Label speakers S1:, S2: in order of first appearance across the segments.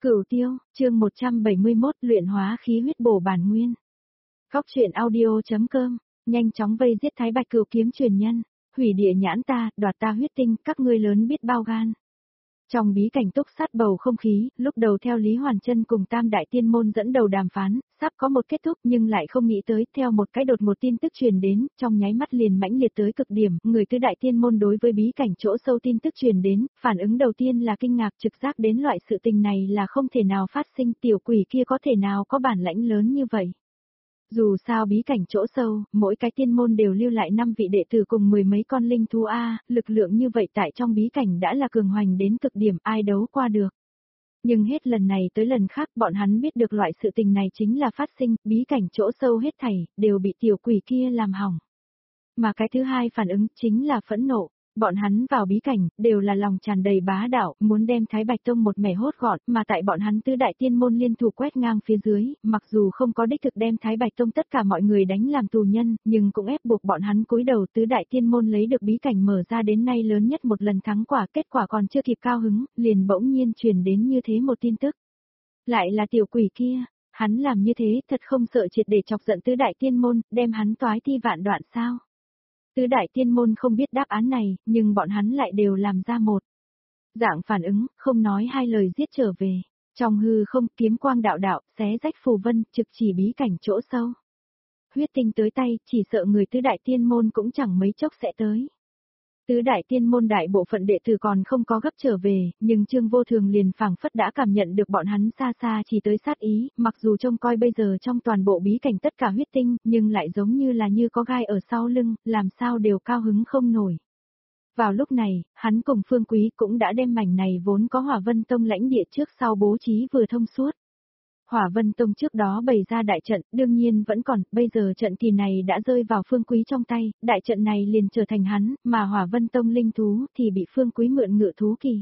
S1: Cửu Tiêu, chương 171, luyện hóa khí huyết bổ bản nguyên. Góc truyện audio.com, nhanh chóng vây giết Thái Bạch Cửu kiếm truyền nhân, hủy địa nhãn ta, đoạt ta huyết tinh, các ngươi lớn biết bao gan. Trong bí cảnh túc sát bầu không khí, lúc đầu theo Lý Hoàn Chân cùng Tam Đại Tiên Môn dẫn đầu đàm phán, sắp có một kết thúc nhưng lại không nghĩ tới, theo một cái đột một tin tức truyền đến, trong nháy mắt liền mãnh liệt tới cực điểm, người Tứ Đại Tiên Môn đối với bí cảnh chỗ sâu tin tức truyền đến, phản ứng đầu tiên là kinh ngạc trực giác đến loại sự tình này là không thể nào phát sinh, tiểu quỷ kia có thể nào có bản lãnh lớn như vậy. Dù sao bí cảnh chỗ sâu, mỗi cái tiên môn đều lưu lại 5 vị đệ tử cùng 10 mấy con linh thú A, lực lượng như vậy tại trong bí cảnh đã là cường hoành đến cực điểm, ai đấu qua được. Nhưng hết lần này tới lần khác bọn hắn biết được loại sự tình này chính là phát sinh, bí cảnh chỗ sâu hết thảy, đều bị tiểu quỷ kia làm hỏng. Mà cái thứ hai phản ứng chính là phẫn nộ. Bọn hắn vào bí cảnh, đều là lòng tràn đầy bá đạo, muốn đem Thái Bạch Tông một mẻ hốt gọn, mà tại bọn hắn Tứ Đại Tiên Môn liên thủ quét ngang phía dưới, mặc dù không có đích thực đem Thái Bạch Tông tất cả mọi người đánh làm tù nhân, nhưng cũng ép buộc bọn hắn cúi đầu Tứ Đại Tiên Môn lấy được bí cảnh mở ra đến nay lớn nhất một lần thắng quả, kết quả còn chưa kịp cao hứng, liền bỗng nhiên truyền đến như thế một tin tức. Lại là tiểu quỷ kia, hắn làm như thế thật không sợ triệt để chọc giận Tứ Đại Tiên Môn, đem hắn toái thi vạn đoạn sao? Tứ Đại Tiên Môn không biết đáp án này, nhưng bọn hắn lại đều làm ra một dạng phản ứng, không nói hai lời giết trở về. Trong hư không, kiếm quang đạo đạo, xé rách phù vân, trực chỉ bí cảnh chỗ sâu. Huyết tinh tới tay, chỉ sợ người Tứ Đại Tiên Môn cũng chẳng mấy chốc sẽ tới. Tứ Đại Tiên Môn đại bộ phận đệ tử còn không có gấp trở về, nhưng Trương Vô Thường liền phảng phất đã cảm nhận được bọn hắn xa xa chỉ tới sát ý, mặc dù trông coi bây giờ trong toàn bộ bí cảnh tất cả huyết tinh, nhưng lại giống như là như có gai ở sau lưng, làm sao đều cao hứng không nổi. Vào lúc này, hắn cùng Phương Quý cũng đã đem mảnh này vốn có Hỏa Vân Tông lãnh địa trước sau bố trí vừa thông suốt. Hỏa Vân Tông trước đó bày ra đại trận, đương nhiên vẫn còn, bây giờ trận kỳ này đã rơi vào Phương Quý trong tay, đại trận này liền trở thành hắn, mà Hỏa Vân Tông linh thú thì bị Phương Quý mượn ngự thú kỳ.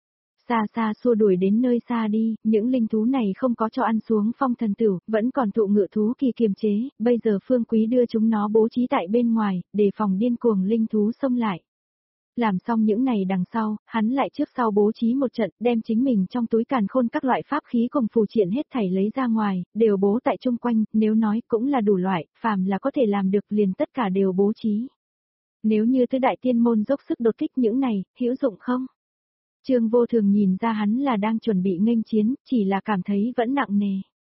S1: Xa xa xua đuổi đến nơi xa đi, những linh thú này không có cho ăn xuống phong thần tửu, vẫn còn thụ ngự thú kỳ kiềm chế, bây giờ Phương Quý đưa chúng nó bố trí tại bên ngoài, để phòng điên cuồng linh thú xông lại. Làm xong những này đằng sau, hắn lại trước sau bố trí một trận, đem chính mình trong túi càn khôn các loại pháp khí cùng phù triện hết thảy lấy ra ngoài, đều bố tại chung quanh, nếu nói cũng là đủ loại, phàm là có thể làm được liền tất cả đều bố trí. Nếu như Tứ Đại Tiên Môn dốc sức đột kích những này, hữu dụng không? Trương Vô Thường nhìn ra hắn là đang chuẩn bị nghênh chiến, chỉ là cảm thấy vẫn nặng nề.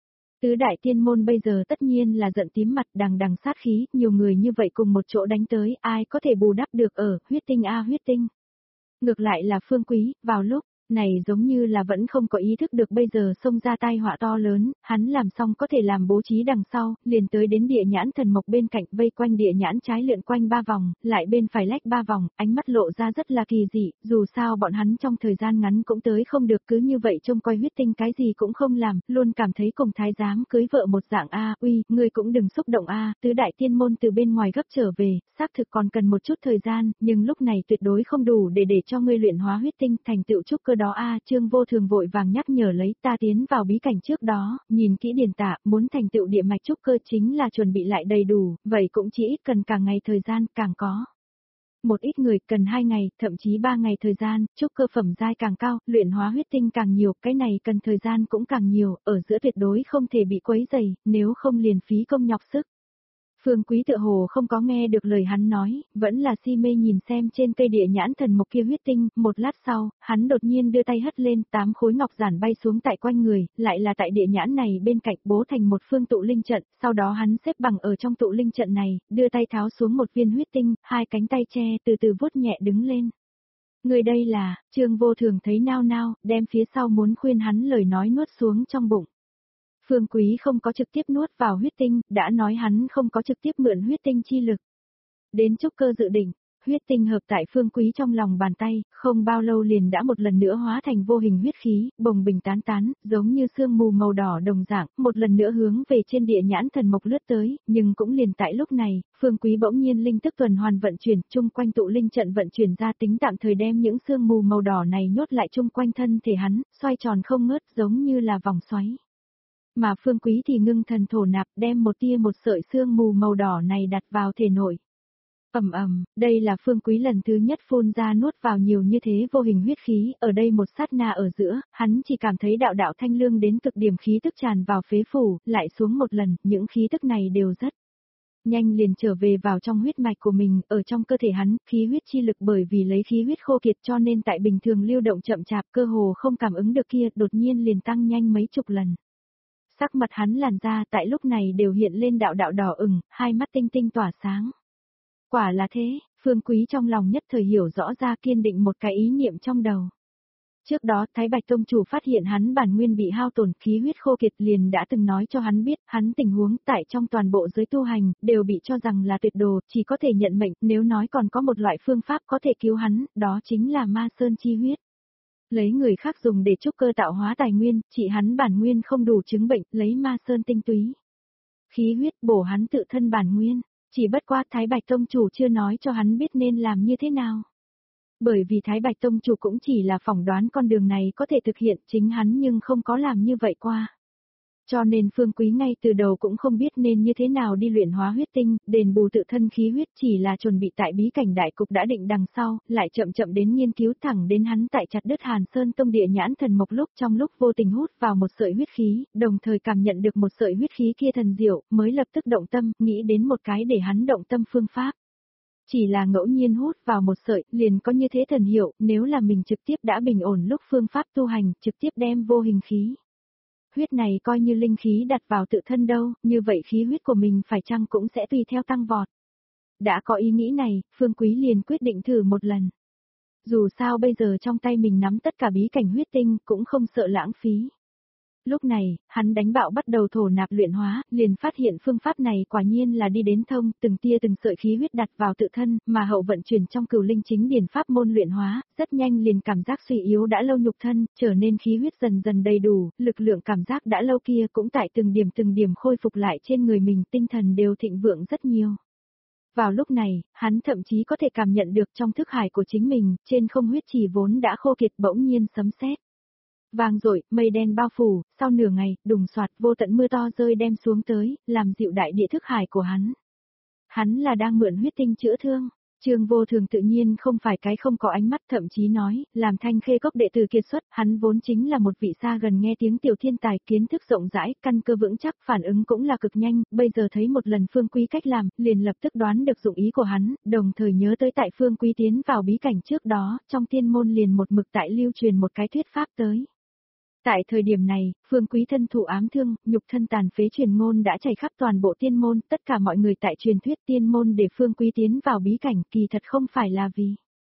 S1: Tứ Đại Tiên Môn bây giờ tất nhiên là giận tím mặt đằng đằng sát khí, nhiều người như vậy cùng một chỗ đánh tới, ai có thể bù đắp được ở, huyết tinh a huyết tinh. Ngược lại là Phương Quý, vào lúc này giống như là vẫn không có ý thức được bây giờ xông ra tai họa to lớn, hắn làm xong có thể làm bố trí đằng sau, liền tới đến địa nhãn thần mộc bên cạnh vây quanh địa nhãn trái lượn quanh 3 vòng, lại bên phải lách 3 vòng, ánh mắt lộ ra rất là kỳ dị, dù sao bọn hắn trong thời gian ngắn cũng tới không được cứ như vậy trông coi huyết tinh cái gì cũng không làm, luôn cảm thấy cùng thái giám cưới vợ một dạng a, uy, ngươi cũng đừng xúc động a, Tứ Đại Tiên Môn từ bên ngoài gấp trở về, xác thực còn cần một chút thời gian, nhưng lúc này tuyệt đối không đủ để cho ngươi luyện hóa huyết tinh thành tựu trúc cơ đó a. Trương Vô Thường vội vàng nhắc nhở lấy ta tiến vào bí cảnh trước đó, nhìn kỹ điển tả, muốn thành tựu địa mạch trúc cơ chính là chuẩn bị lại đầy đủ, vậy cũng chỉ ít cần càng ngày thời gian, càng có. Một ít người cần 2 ngày, thậm chí 3 ngày thời gian, trúc cơ phẩm giai càng cao, luyện hóa huyết tinh càng nhiều, cái này cần thời gian cũng càng nhiều, ở giữa tuyệt đối không thể bị quấy rầy, nếu không liền phí công nhọc sức. Phương Quý tựa hồ không có nghe được lời hắn nói, vẫn là si mê nhìn xem trên cây địa nhãn thần mộc kia huyết tinh, một lát sau, hắn đột nhiên đưa tay hất lên 8 khối ngọc giản bay xuống tại quanh người, lại là tại địa nhãn này bên cạnh bố thành một phương tụ linh trận, sau đó hắn xếp bằng ở trong tụ linh trận này, đưa tay tháo xuống một viên huyết tinh, 2 cánh tay che từ từ vuốt nhẹ đứng lên. Người đây là, Trương Vô Thường thấy nao nao, đem phía sau muốn khuyên hắn lời nói nuốt xuống trong bụng. Phương Quý không có trực tiếp nuốt vào huyết tinh, đã nói hắn không có trực tiếp mượn huyết tinh chi lực. Đến trúc cơ dự định, huyết tinh hợp tại Phương Quý trong lòng bàn tay, không bao lâu liền đã một lần nữa hóa thành vô hình huyết khí, bồng bình tán tán, giống như sương mù màu đỏ đồng dạng, một lần nữa hướng về trên địa nhãn thần mộc lướt tới, nhưng cũng liền tại lúc này, Phương Quý bỗng nhiên linh tức tuần hoàn vận chuyển, chung quanh tụ linh trận vận chuyển ra tính tạm thời đem những sương mù màu đỏ này nhốt lại chung quanh thân thể hắn, xoay tròn không ngớt giống như là vòng xoáy. Mà Phương Quý thì ngưng thần thổ nạp đem một tia một sợi sương mù màu đỏ này đặt vào thể nội. Ầm ầm, đây là Phương Quý lần thứ nhất phun ra nuốt vào nhiều như thế vô hình huyết khí, ở đây một sát na ở giữa, hắn chỉ cảm thấy đạo đạo thanh lương đến cực điểm khí tức tràn vào phế phủ, lại xuống một lần, những khí tức này đều rất nhanh liền trở về vào trong huyết mạch của mình, ở trong cơ thể hắn, khí huyết chi lực bởi vì lấy khí huyết khô kiệt cho nên tại bình thường lưu động chậm chạp cơ hồ không cảm ứng được kia, đột nhiên liền tăng nhanh mấy chục lần. Sắc mặt hắn làn da tại lúc này đều hiện lên đạo đạo đỏ ửng, hai mắt tinh tinh tỏa sáng. Quả là thế, Phương Quý trong lòng nhất thời hiểu rõ ra kiên định một cái ý niệm trong đầu. Trước đó Thái Bạch Tông chủ phát hiện hắn bản nguyên bị hao tổn khí huyết khô kiệt liền đã từng nói cho hắn biết hắn tình huống tại trong toàn bộ giới tu hành đều bị cho rằng là tuyệt đồ chỉ có thể nhận mệnh nếu nói còn có một loại phương pháp có thể cứu hắn, đó chính là ma sơn chi huyết. Lấy người khác dùng để trúc cơ tạo hóa tài nguyên, chỉ hắn bản nguyên không đủ chứng bệnh, lấy ma sơn tinh túy. Khí huyết bổ hắn tự thân bản nguyên, chỉ bất quá Thái Bạch Tông chủ chưa nói cho hắn biết nên làm như thế nào. Bởi vì Thái Bạch Tông chủ cũng chỉ là phỏng đoán con đường này có thể thực hiện chính hắn nhưng không có làm như vậy qua. Cho nên Phương Quý ngay từ đầu cũng không biết nên như thế nào đi luyện hóa huyết tinh, đền bù tự thân khí huyết chỉ là chuẩn bị tại bí cảnh đại cục đã định đằng sau, lại chậm chậm đến nghiên cứu thẳng đến hắn tại chặt đứt Hàn Sơn Tông địa nhãn thần mộc lúc trong lúc vô tình hút vào một sợi huyết khí, đồng thời cảm nhận được một sợi huyết khí kia thần diệu, mới lập tức động tâm, nghĩ đến một cái để hắn động tâm phương pháp. Chỉ là ngẫu nhiên hút vào một sợi, liền có như thế thần hiệu, nếu là mình trực tiếp đã bình ổn lúc phương pháp tu hành, trực tiếp đem vô hình khí. Huyết này coi như linh khí đặt vào tự thân đâu, như vậy khí huyết của mình phải chăng cũng sẽ tùy theo tăng vọt. Đã có ý nghĩ này, Phương Quý liền quyết định thử một lần. Dù sao bây giờ trong tay mình nắm tất cả bí cảnh huyết tinh, cũng không sợ lãng phí. Lúc này, hắn đánh bạo bắt đầu thổ nạp luyện hóa, liền phát hiện phương pháp này quả nhiên là đi đến thông, từng tia từng sợi khí huyết đặt vào tự thân, mà hậu vận chuyển trong cửu linh chính điển pháp môn luyện hóa, rất nhanh liền cảm giác suy yếu đã lâu nhục thân, trở nên khí huyết dần dần đầy đủ, lực lượng cảm giác đã lâu kia cũng tại từng điểm khôi phục lại trên người mình, tinh thần đều thịnh vượng rất nhiều. Vào lúc này, hắn thậm chí có thể cảm nhận được trong thức hải của chính mình, trên không huyết chỉ vốn đã khô kiệt bỗng nhiên sấm sét. Vang dội, mây đen bao phủ, sau nửa ngày, đùng soạt vô tận mưa to rơi đem xuống tới, làm dịu đại địa thức hải của hắn. Hắn là đang mượn huyết tinh chữa thương. Trương Vô Thường tự nhiên không phải cái không có ánh mắt, thậm chí nói, làm Thanh Khê Cốc đệ tử kiệt xuất, hắn vốn chính là một vị xa gần nghe tiếng tiểu thiên tài, kiến thức rộng rãi, căn cơ vững chắc, phản ứng cũng là cực nhanh, bây giờ thấy một lần Phương Quý cách làm, liền lập tức đoán được dụng ý của hắn, đồng thời nhớ tới tại Phương Quý tiến vào bí cảnh trước đó, trong tiên môn liền một mực tại lưu truyền một cái thuyết pháp tới. Tại thời điểm này, Phương Quý thân thụ ám thương, nhục thân tàn phế truyền ngôn đã chảy khắp toàn bộ tiên môn, tất cả mọi người tại truyền thuyết tiên môn để Phương Quý tiến vào bí cảnh, kỳ thật không phải là vì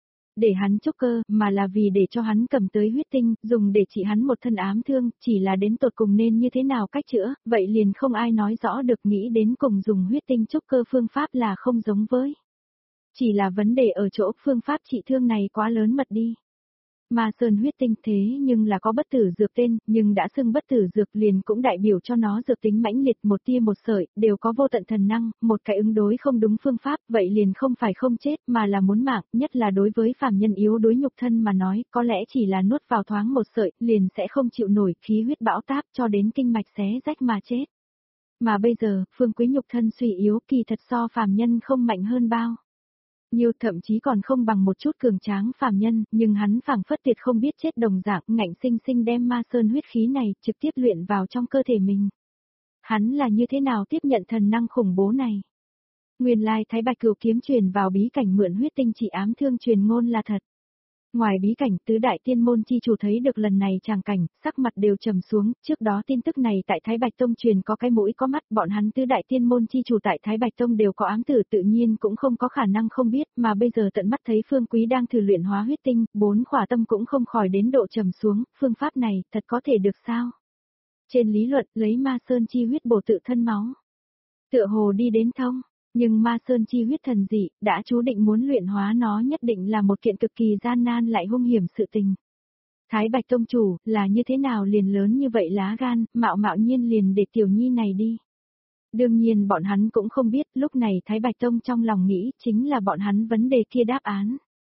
S1: để hắn trúc cơ, mà là vì để cho hắn cầm tới huyết tinh, dùng để trị hắn một thân ám thương, chỉ là đến tột cùng nên như thế nào cách chữa, vậy liền không ai nói rõ được, nghĩ đến cùng dùng huyết tinh trúc cơ phương pháp là không giống với. Chỉ là vấn đề ở chỗ phương pháp trị thương này quá lớn mật đi. Ma sơn huyết tinh thế nhưng là có bất tử dược tên, nhưng đã xưng bất tử dược liền cũng đại biểu cho nó dược tính mãnh liệt, một tia một sợi, đều có vô tận thần năng, một cái ứng đối không đúng phương pháp, vậy liền không phải không chết mà là muốn mạng, nhất là đối với phàm nhân yếu đuối nhục thân mà nói, có lẽ chỉ là nuốt vào thoáng một sợi, liền sẽ không chịu nổi khí huyết bão táp cho đến kinh mạch xé rách mà chết. Mà bây giờ, Phương Quý nhục thân suy yếu kỳ thật so phàm nhân không mạnh hơn bao. Nhiều thậm chí còn không bằng một chút cường tráng phàm nhân, nhưng hắn phảng phất tuyệt không biết chết đồng dạng, ngạnh sinh sinh đem ma sơn huyết khí này trực tiếp luyện vào trong cơ thể mình. Hắn là như thế nào tiếp nhận thần năng khủng bố này? Nguyên lai Thái Bạch Cửu kiếm truyền vào bí cảnh mượn huyết tinh trị ám thương truyền ngôn là thật. Ngoài bí cảnh, tứ đại tiên môn chi chủ thấy được lần này tràng cảnh, sắc mặt đều trầm xuống, trước đó tin tức này tại Thái Bạch Tông truyền có cái mũi có mắt, bọn hắn tứ đại tiên môn chi chủ tại Thái Bạch Tông đều có ám tử tự nhiên cũng không có khả năng không biết, mà bây giờ tận mắt thấy Phương Quý đang thử luyện hóa huyết tinh, bốn khỏa tâm cũng không khỏi đến độ trầm xuống, phương pháp này, thật có thể được sao? Trên lý luận, lấy ma sơn chi huyết bổ tự thân máu. Tựa hồ đi đến thông. Nhưng ma sơn chi huyết thần dị, đã chú định muốn luyện hóa nó nhất định là một kiện cực kỳ gian nan lại hung hiểm sự tình. Thái Bạch Tông chủ, là như thế nào liền lớn như vậy lá gan, mạo nhiên liền để tiểu nhi này đi. Đương nhiên bọn hắn cũng không biết, lúc này Thái Bạch Tông trong lòng nghĩ chính là bọn hắn vấn đề kia đáp án.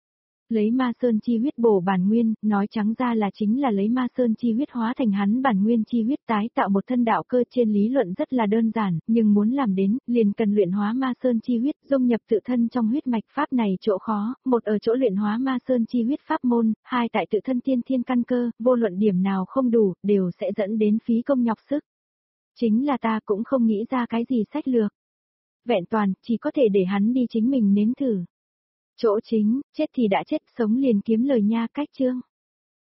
S1: Lấy ma sơn chi huyết bổ bản nguyên, nói trắng ra là chính là lấy ma sơn chi huyết hóa thành hắn bản nguyên chi huyết tái tạo một thân đạo cơ trên lý luận rất là đơn giản, nhưng muốn làm đến, liền cần luyện hóa ma sơn chi huyết, dung nhập tự thân trong huyết mạch pháp này chỗ khó, một ở chỗ luyện hóa ma sơn chi huyết pháp môn, hai tại tự thân tiên thiên căn cơ, vô luận điểm nào không đủ, đều sẽ dẫn đến phí công nhọc sức. Chính là ta cũng không nghĩ ra cái gì sách lược. Vẹn toàn, chỉ có thể để hắn đi chính mình nếm thử. Chỗ chính, chết thì đã chết, sống liền kiếm lời nha cách chương.